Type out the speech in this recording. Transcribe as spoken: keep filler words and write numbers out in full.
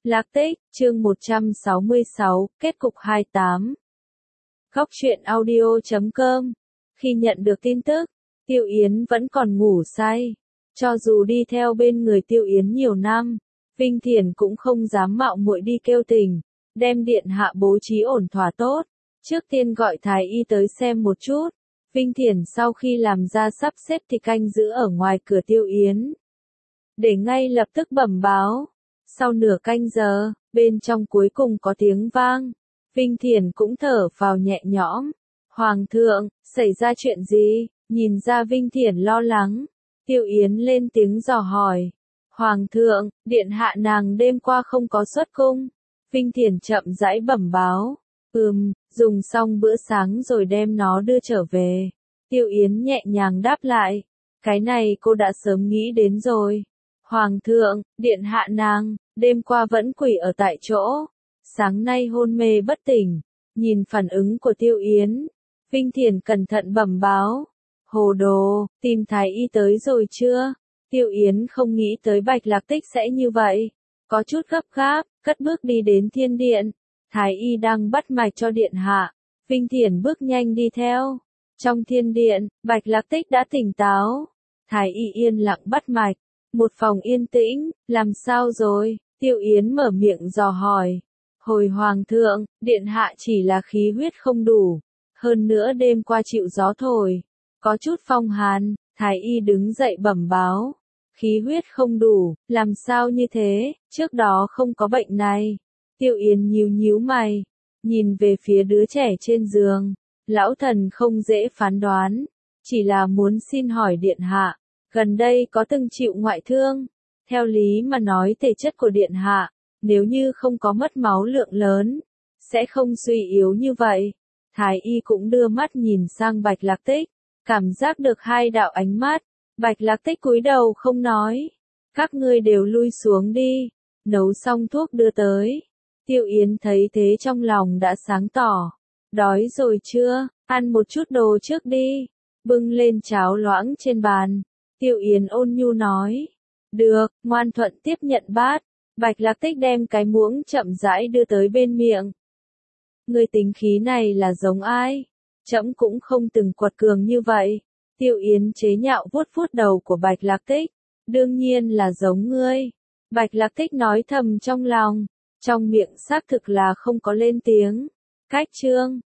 Lạc Tích, chương một trăm sáu mươi sáu, kết cục hai mươi tám. Góc truyện audio chấm com. Khi nhận được tin tức, Tiêu Yến vẫn còn ngủ say. Cho dù đi theo bên người Tiêu Yến nhiều năm, Vinh Thiển cũng không dám mạo muội đi kêu tình, đem điện hạ bố trí ổn thỏa tốt. Trước tiên gọi thái y tới xem một chút. Vinh Thiển sau khi làm ra sắp xếp thì canh giữ ở ngoài cửa Tiêu Yến, để ngay lập tức bẩm báo. Sau nửa canh giờ, bên trong cuối cùng có tiếng vang. Vinh Thiển cũng thở phào nhẹ nhõm. Hoàng thượng, xảy ra chuyện gì? Nhìn ra Vinh Thiển lo lắng, Tiêu Yến lên tiếng dò hỏi. Hoàng thượng, điện hạ nàng đêm qua không có xuất cung. Vinh Thiển chậm rãi bẩm báo. Ừm, dùng xong bữa sáng rồi đem nó đưa trở về. Tiêu Yến nhẹ nhàng đáp lại. Cái này cô đã sớm nghĩ đến rồi. Hoàng thượng, điện hạ nàng, đêm qua vẫn quỳ ở tại chỗ. Sáng nay hôn mê bất tỉnh. Nhìn phản ứng của Tiêu Yến, Vinh Thiển cẩn thận bẩm báo. Hồ đồ, tìm thái y tới rồi chưa? Tiêu Yến không nghĩ tới Bạch Lạc Tích sẽ như vậy. Có chút gấp gáp, cất bước đi đến thiên điện. Thái y đang bắt mạch cho điện hạ. Vinh Thiển bước nhanh đi theo. Trong thiên điện, Bạch Lạc Tích đã tỉnh táo. Thái y yên lặng bắt mạch. Một phòng yên tĩnh, làm sao rồi? Tiêu Yến mở miệng dò hỏi. Hồi hoàng thượng, điện hạ chỉ là khí huyết không đủ. Hơn nữa đêm qua chịu gió thổi, có chút phong hàn. Thái y đứng dậy bẩm báo. Khí huyết không đủ, làm sao như thế, trước đó không có bệnh này. Tiêu Yến nhíu nhíu mày, nhìn về phía đứa trẻ trên giường. Lão thần không dễ phán đoán, chỉ là muốn xin hỏi điện hạ, gần đây có từng chịu ngoại thương? Theo lý mà nói thể chất của điện hạ, nếu như không có mất máu lượng lớn, sẽ không suy yếu như vậy. Thái y cũng đưa mắt nhìn sang Bạch Lạc Tích, cảm giác được hai đạo ánh mắt. Bạch Lạc Tích cúi đầu không nói. Các ngươi đều lui xuống đi, nấu xong thuốc đưa tới. Tiêu Yến thấy thế trong lòng đã sáng tỏ. Đói rồi chưa, ăn một chút đồ trước đi. Bưng lên cháo loãng trên bàn. Tiêu Yến ôn nhu nói. Được, ngoan thuận tiếp nhận bát. Bạch Lạc Tích đem cái muỗng chậm rãi đưa tới bên miệng. Người tính khí này là giống ai? Trẫm cũng không từng quật cường như vậy. Tiêu Yến chế nhạo vuốt vuốt đầu của Bạch Lạc Tích. Đương nhiên là giống ngươi. Bạch Lạc Tích nói thầm trong lòng. Trong miệng xác thực là không có lên tiếng. Cách chương.